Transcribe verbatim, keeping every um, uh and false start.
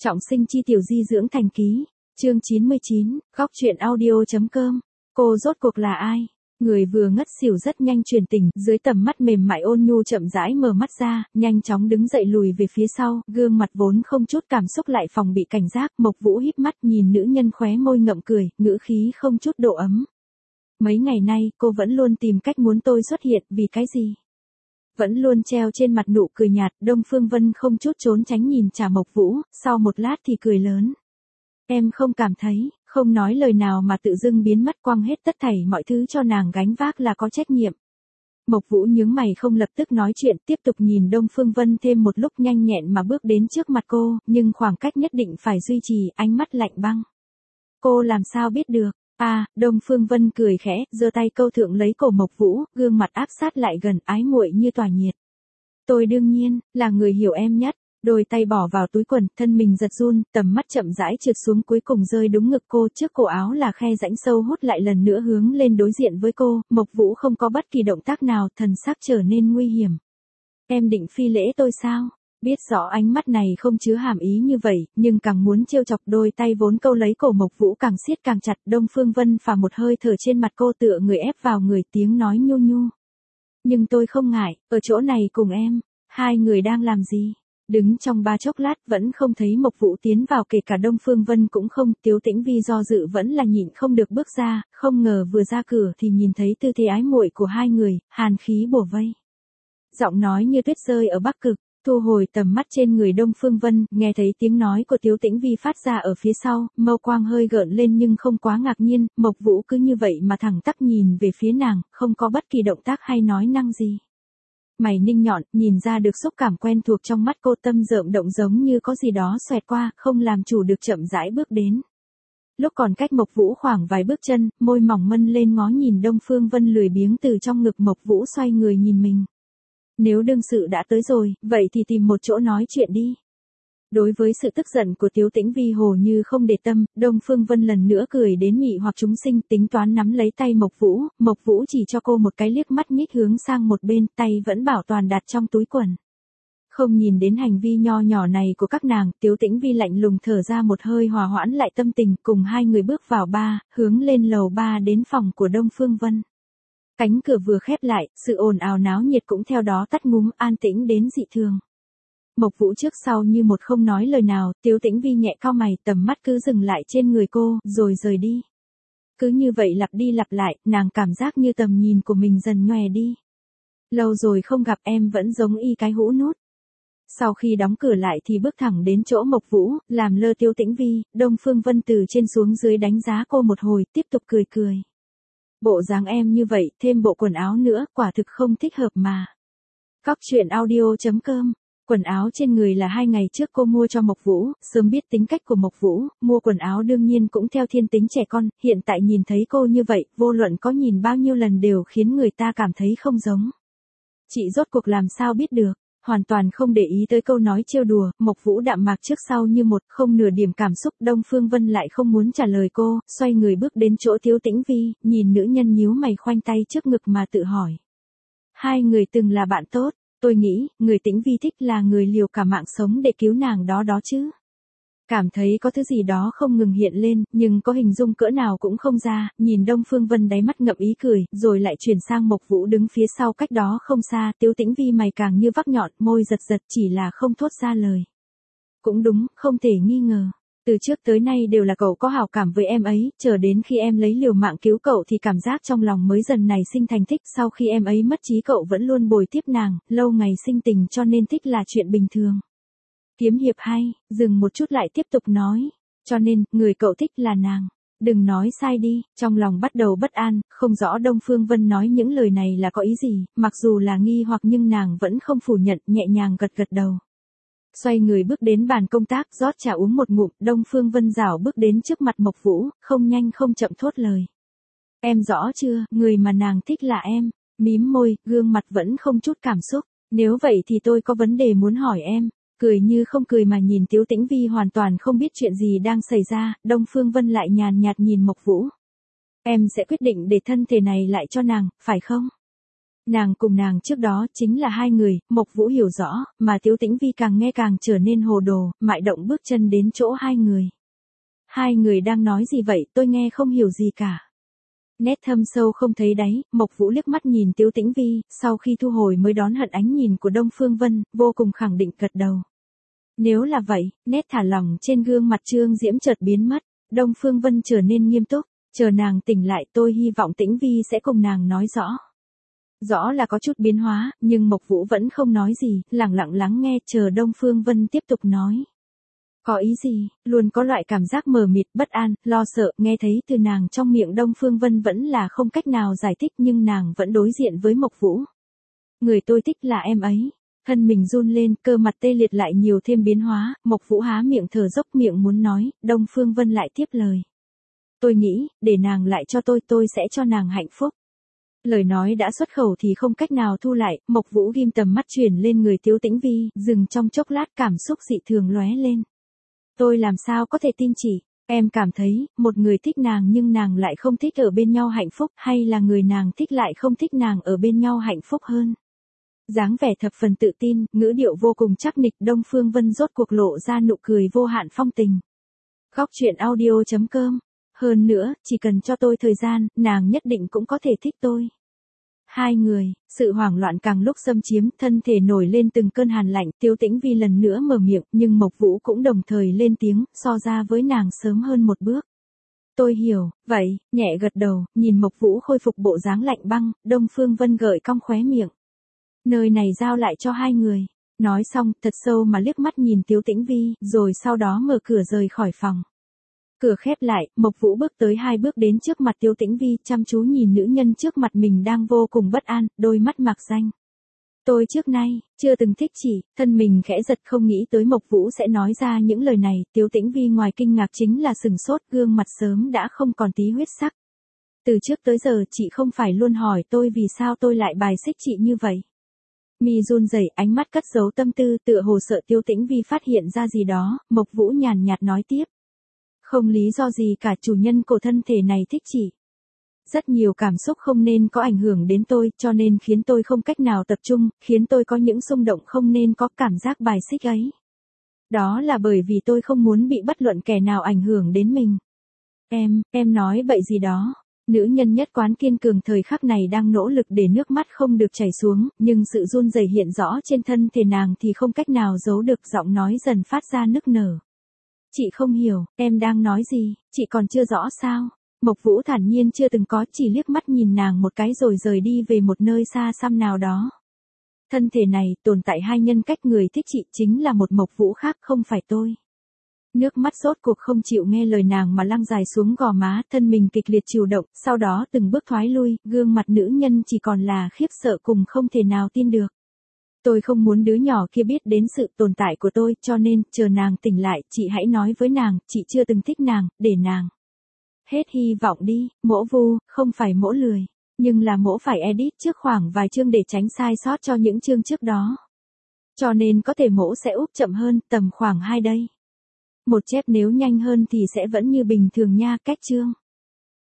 Trọng sinh chi tiểu di dưỡng thành ký, chương chín mươi chín, góc truyện audio.com. Cô rốt cuộc là ai? Người vừa ngất xỉu rất nhanh truyền tỉnh, dưới tầm mắt mềm mại ôn nhu chậm rãi mở mắt ra, nhanh chóng đứng dậy lùi về phía sau, gương mặt vốn không chút cảm xúc lại phòng bị cảnh giác, Mộc Vũ híp mắt nhìn nữ nhân khóe môi ngậm cười, ngữ khí không chút độ ấm. Mấy ngày nay, cô vẫn luôn tìm cách muốn tôi xuất hiện, vì cái gì? Vẫn luôn treo trên mặt nụ cười nhạt, Đông Phương Vân không chút trốn tránh nhìn trả Mộc Vũ, sau một lát thì cười lớn. Em không cảm thấy, không nói lời nào mà tự dưng biến mất quăng hết tất thảy mọi thứ cho nàng gánh vác là có trách nhiệm. Mộc Vũ nhướng mày không lập tức nói chuyện, tiếp tục nhìn Đông Phương Vân thêm một lúc nhanh nhẹn mà bước đến trước mặt cô, nhưng khoảng cách nhất định phải duy trì, ánh mắt lạnh băng. Cô làm sao biết được? À, Đông Phương Vân cười khẽ, giơ tay câu thượng lấy cổ Mộc Vũ, gương mặt áp sát lại gần, ái muội như tỏa nhiệt. Tôi đương nhiên, là người hiểu em nhất. Đôi tay bỏ vào túi quần, thân mình giật run, tầm mắt chậm rãi trượt xuống cuối cùng rơi đúng ngực cô, trước cổ áo là khe rãnh sâu hút lại lần nữa hướng lên đối diện với cô, Mộc Vũ không có bất kỳ động tác nào, thần sắc trở nên nguy hiểm. Em định phi lễ tôi sao? Biết rõ ánh mắt này không chứa hàm ý như vậy, nhưng càng muốn trêu chọc, đôi tay vốn câu lấy cổ Mộc Vũ càng siết càng chặt, Đông Phương Vân phả một hơi thở trên mặt cô tựa người ép vào người, tiếng nói nhu nhu. Nhưng tôi không ngại, ở chỗ này cùng em, hai người đang làm gì? Đứng trong ba chốc lát vẫn không thấy Mộc Vũ tiến vào, kể cả Đông Phương Vân cũng không, Tiếu Tĩnh Vi do dự vẫn là nhịn không được bước ra, không ngờ vừa ra cửa thì nhìn thấy tư thế ái muội của hai người, hàn khí bổ vây. Giọng nói như tuyết rơi ở Bắc Cực, thu hồi tầm mắt trên người Đông Phương Vân, nghe thấy tiếng nói của Tiếu Tĩnh Vi phát ra ở phía sau, mâu quang hơi gợn lên nhưng không quá ngạc nhiên, Mộc Vũ cứ như vậy mà thẳng tắp nhìn về phía nàng, không có bất kỳ động tác hay nói năng gì. Mày ninh nhọn, nhìn ra được xúc cảm quen thuộc trong mắt cô, tâm rợm động giống như có gì đó xoẹt qua, không làm chủ được chậm rãi bước đến. Lúc còn cách Mộc Vũ khoảng vài bước chân, môi mỏng mân lên ngó nhìn Đông Phương Vân lười biếng từ trong ngực Mộc Vũ xoay người nhìn mình. Nếu đương sự đã tới rồi, vậy thì tìm một chỗ nói chuyện đi. Đối với sự tức giận của Tiếu Tĩnh Vi hồ như không để tâm, Đông Phương Vân lần nữa cười đến mị hoặc chúng sinh, tính toán nắm lấy tay Mộc Vũ, Mộc Vũ chỉ cho cô một cái liếc mắt nhích hướng sang một bên, tay vẫn bảo toàn đặt trong túi quần. Không nhìn đến hành vi nho nhỏ này của các nàng, Tiếu Tĩnh Vi lạnh lùng thở ra một hơi hòa hoãn lại tâm tình, cùng hai người bước vào ba, hướng lên lầu ba đến phòng của Đông Phương Vân. Cánh cửa vừa khép lại, sự ồn ào náo nhiệt cũng theo đó tắt ngúm, an tĩnh đến dị thường. Mộc Vũ trước sau như một không nói lời nào, Tiếu Tĩnh Vi nhẹ cau mày, tầm mắt cứ dừng lại trên người cô, rồi rời đi. Cứ như vậy lặp đi lặp lại, nàng cảm giác như tầm nhìn của mình dần nhòe đi. Lâu rồi không gặp, em vẫn giống y cái hũ nút. Sau khi đóng cửa lại thì bước thẳng đến chỗ Mộc Vũ, làm lơ Tiếu Tĩnh Vi, Đông Phương Vân từ trên xuống dưới đánh giá cô một hồi, tiếp tục cười cười. Bộ dáng em như vậy, thêm bộ quần áo nữa, quả thực không thích hợp mà. Góc truyện audio.com. Quần áo trên người là hai ngày trước cô mua cho Mộc Vũ, sớm biết tính cách của Mộc Vũ, mua quần áo đương nhiên cũng theo thiên tính trẻ con, hiện tại nhìn thấy cô như vậy, vô luận có nhìn bao nhiêu lần đều khiến người ta cảm thấy không giống. Chị rốt cuộc làm sao biết được, hoàn toàn không để ý tới câu nói trêu đùa, Mộc Vũ đạm mạc trước sau như một, không nửa điểm cảm xúc, Đông Phương Vân lại không muốn trả lời cô, xoay người bước đến chỗ Tiếu Tĩnh Vi, nhìn nữ nhân nhíu mày khoanh tay trước ngực mà tự hỏi. Hai người từng là bạn tốt. Tôi nghĩ, người Tĩnh Vi thích là người liều cả mạng sống để cứu nàng đó đó chứ. Cảm thấy có thứ gì đó không ngừng hiện lên, nhưng có hình dung cỡ nào cũng không ra, nhìn Đông Phương Vân đáy mắt ngậm ý cười, rồi lại chuyển sang Mộc Vũ đứng phía sau cách đó không xa, Tiếu Tĩnh Vi mày càng như vác nhọn, môi giật giật chỉ là không thốt ra lời. Cũng đúng, không thể nghi ngờ. Từ trước tới nay đều là cậu có hảo cảm với em ấy, chờ đến khi em lấy liều mạng cứu cậu thì cảm giác trong lòng mới dần nảy sinh thành thích, sau khi em ấy mất trí cậu vẫn luôn bồi tiếp nàng, lâu ngày sinh tình cho nên thích là chuyện bình thường. Kiếm hiệp hay, dừng một chút lại tiếp tục nói, cho nên, người cậu thích là nàng. Đừng nói sai đi, trong lòng bắt đầu bất an, không rõ Đông Phương Vân nói những lời này là có ý gì, mặc dù là nghi hoặc nhưng nàng vẫn không phủ nhận, nhẹ nhàng gật gật đầu. Xoay người bước đến bàn công tác, rót trà uống một ngụm, Đông Phương Vân rảo bước đến trước mặt Mộc Vũ, không nhanh không chậm thốt lời. Em rõ chưa, người mà nàng thích là em, mím môi, gương mặt vẫn không chút cảm xúc, nếu vậy thì tôi có vấn đề muốn hỏi em, cười như không cười mà nhìn Tiếu Tĩnh Vi hoàn toàn không biết chuyện gì đang xảy ra, Đông Phương Vân lại nhàn nhạt nhìn Mộc Vũ. Em sẽ quyết định để thân thể này lại cho nàng, phải không? Nàng cùng nàng trước đó chính là hai người, Mộc Vũ hiểu rõ, mà Tiếu Tĩnh Vi càng nghe càng trở nên hồ đồ, mại động bước chân đến chỗ hai người. Hai người đang nói gì vậy, tôi nghe không hiểu gì cả. Nét thâm sâu không thấy đáy, Mộc Vũ liếc mắt nhìn Tiếu Tĩnh Vi, sau khi thu hồi mới đón hận ánh nhìn của Đông Phương Vân, vô cùng khẳng định gật đầu. Nếu là vậy, nét thả lỏng trên gương mặt Trương Diễm chợt biến mất, Đông Phương Vân trở nên nghiêm túc, chờ nàng tỉnh lại tôi hy vọng Tĩnh Vi sẽ cùng nàng nói rõ. Rõ là có chút biến hóa, nhưng Mộc Vũ vẫn không nói gì, lặng lặng lắng nghe chờ Đông Phương Vân tiếp tục nói. Có ý gì, luôn có loại cảm giác mờ mịt, bất an, lo sợ, nghe thấy từ nàng trong miệng Đông Phương Vân vẫn là không cách nào giải thích nhưng nàng vẫn đối diện với Mộc Vũ. Người tôi thích là em ấy. Thân mình run lên, cơ mặt tê liệt lại nhiều thêm biến hóa, Mộc Vũ há miệng thở dốc miệng muốn nói, Đông Phương Vân lại tiếp lời. Tôi nghĩ, để nàng lại cho tôi, tôi sẽ cho nàng hạnh phúc. Lời nói đã xuất khẩu thì không cách nào thu lại, Mộc Vũ ghim tầm mắt chuyển lên người Tiếu Tĩnh Vi, dừng trong chốc lát cảm xúc dị thường lóe lên. Tôi làm sao có thể tin chỉ, em cảm thấy, một người thích nàng nhưng nàng lại không thích ở bên nhau hạnh phúc, hay là người nàng thích lại không thích nàng ở bên nhau hạnh phúc hơn. Dáng vẻ thập phần tự tin, ngữ điệu vô cùng chắc nịch, Đông Phương Vân rốt cuộc lộ ra nụ cười vô hạn phong tình. Góc truyện audio chấm com. Hơn nữa, chỉ cần cho tôi thời gian, nàng nhất định cũng có thể thích tôi. Hai người, sự hoảng loạn càng lúc xâm chiếm, thân thể nổi lên từng cơn hàn lạnh, Tiếu Tĩnh Vi lần nữa mở miệng, nhưng Mộc Vũ cũng đồng thời lên tiếng, so ra với nàng sớm hơn một bước. Tôi hiểu, vậy, nhẹ gật đầu, nhìn Mộc Vũ khôi phục bộ dáng lạnh băng, Đông Phương Vân gợi cong khóe miệng. Nơi này giao lại cho hai người. Nói xong, thật sâu mà liếc mắt nhìn Tiếu Tĩnh Vi, rồi sau đó mở cửa rời khỏi phòng. Cửa khép lại, Mộc Vũ bước tới hai bước đến trước mặt Tiếu Tĩnh Vi, chăm chú nhìn nữ nhân trước mặt mình đang vô cùng bất an, đôi mắt mạc xanh. Tôi trước nay, chưa từng thích chỉ, thân mình khẽ giật không nghĩ tới Mộc Vũ sẽ nói ra những lời này, Tiếu Tĩnh Vi ngoài kinh ngạc chính là sừng sốt, gương mặt sớm đã không còn tí huyết sắc. Từ trước tới giờ chị không phải luôn hỏi tôi vì sao tôi lại bài xích chị như vậy. Mi run rẩy, ánh mắt cất giấu tâm tư, tựa hồ sợ Tiếu Tĩnh Vi phát hiện ra gì đó, Mộc Vũ nhàn nhạt nói tiếp. Không lý do gì cả, chủ nhân của thân thể này thích chị. Rất nhiều cảm xúc không nên có ảnh hưởng đến tôi, cho nên khiến tôi không cách nào tập trung, khiến tôi có những xung động không nên có cảm giác bài xích ấy. Đó là bởi vì tôi không muốn bị bất luận kẻ nào ảnh hưởng đến mình. Em, em nói bậy gì đó. Nữ nhân nhất quán kiên cường thời khắc này đang nỗ lực để nước mắt không được chảy xuống, nhưng sự run rẩy hiện rõ trên thân thể nàng thì không cách nào giấu được, giọng nói dần phát ra nức nở. Chị không hiểu, em đang nói gì, chị còn chưa rõ sao? Mộc Vũ thản nhiên chưa từng có, chỉ liếc mắt nhìn nàng một cái rồi rời đi về một nơi xa xăm nào đó. Thân thể này, tồn tại hai nhân cách, người thích chị chính là một Mộc Vũ khác, không phải tôi. Nước mắt rốt cuộc không chịu nghe lời nàng mà lăn dài xuống gò má, thân mình kịch liệt chịu động, sau đó từng bước thoái lui, gương mặt nữ nhân chỉ còn là khiếp sợ cùng không thể nào tin được. Tôi không muốn đứa nhỏ kia biết đến sự tồn tại của tôi, cho nên, chờ nàng tỉnh lại, chị hãy nói với nàng, chị chưa từng thích nàng, để nàng. Hết hy vọng đi, mỗ vu, không phải mỗ lười, nhưng là mỗ phải edit trước khoảng vài chương để tránh sai sót cho những chương trước đó. Cho nên có thể mỗ sẽ úp chậm hơn, tầm khoảng hai đây. Một chép nếu nhanh hơn thì sẽ vẫn như bình thường nha, cách chương.